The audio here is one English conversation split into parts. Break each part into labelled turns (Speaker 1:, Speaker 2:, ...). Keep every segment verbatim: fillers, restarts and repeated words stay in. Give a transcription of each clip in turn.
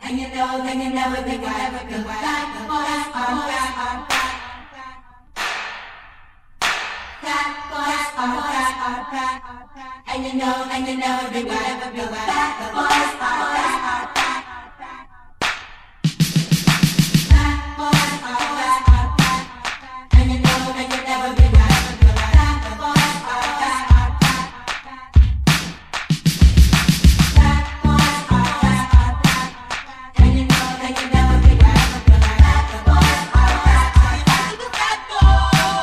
Speaker 1: And you know that you never think I ever feel bad. Boys are bad, are bad. Bad boys are bad, are bad. And you know, and you never think I ever feel bad. Boys are bad, are bad. Bad boys are bad, are bad. And you know, and you never think I ever feel bad. Boys are bad, are bad. Bad boys are bad, are bad. And you know that you never think I ever feel bad. Boys are bad, are bad. Bad boys.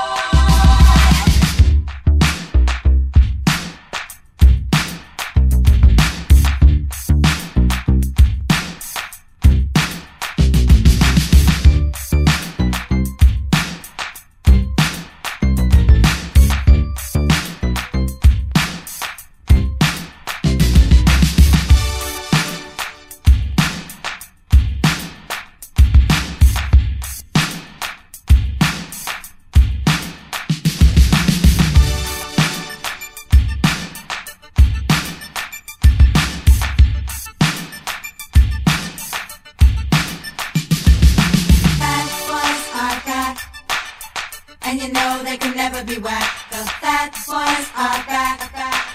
Speaker 1: And you know they can never be whack. The fat boys are back, back.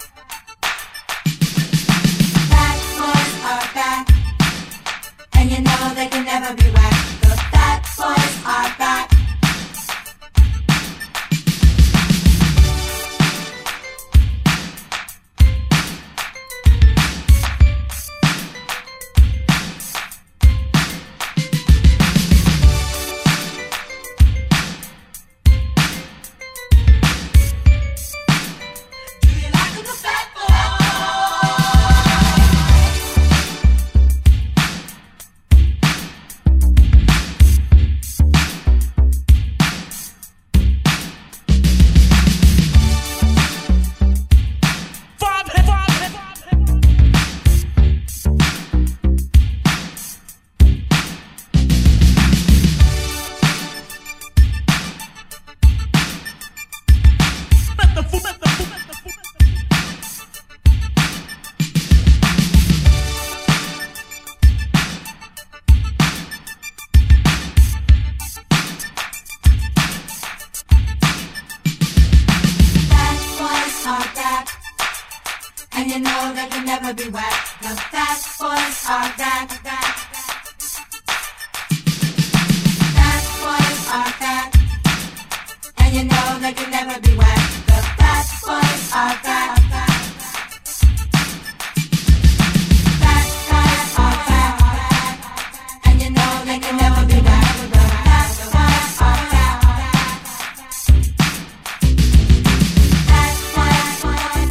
Speaker 1: Fat boys are back. And you know they can never be whack. The fat boys are back. And you know they can never be whack. The fat boys are back, back. Fat boys are back. And you know they can never be whack. The fat boys are back, back. Fat boys are back, back. And you know they can never be whack. The fat boys are back, back. Fat boys are back.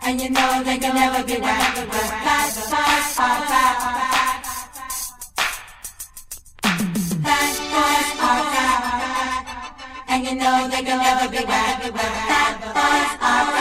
Speaker 1: and you know they can never be right. Because fat boys are fat. Fat boys are fat, and you know they can never be right. Because fat boys are fat.